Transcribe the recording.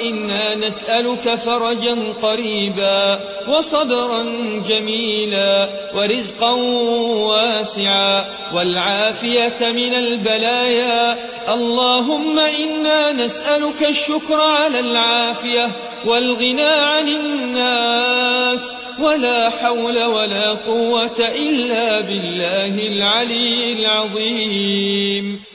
إنا نسألك فرجا قريبا وصبرا جميلا ورزقا واسعا والعافية من البلايا. اللهم إنا نسألك الشكر على العافية والغنى عن الناس، ولا حول ولا قوة إلا بالله العلي العظيم.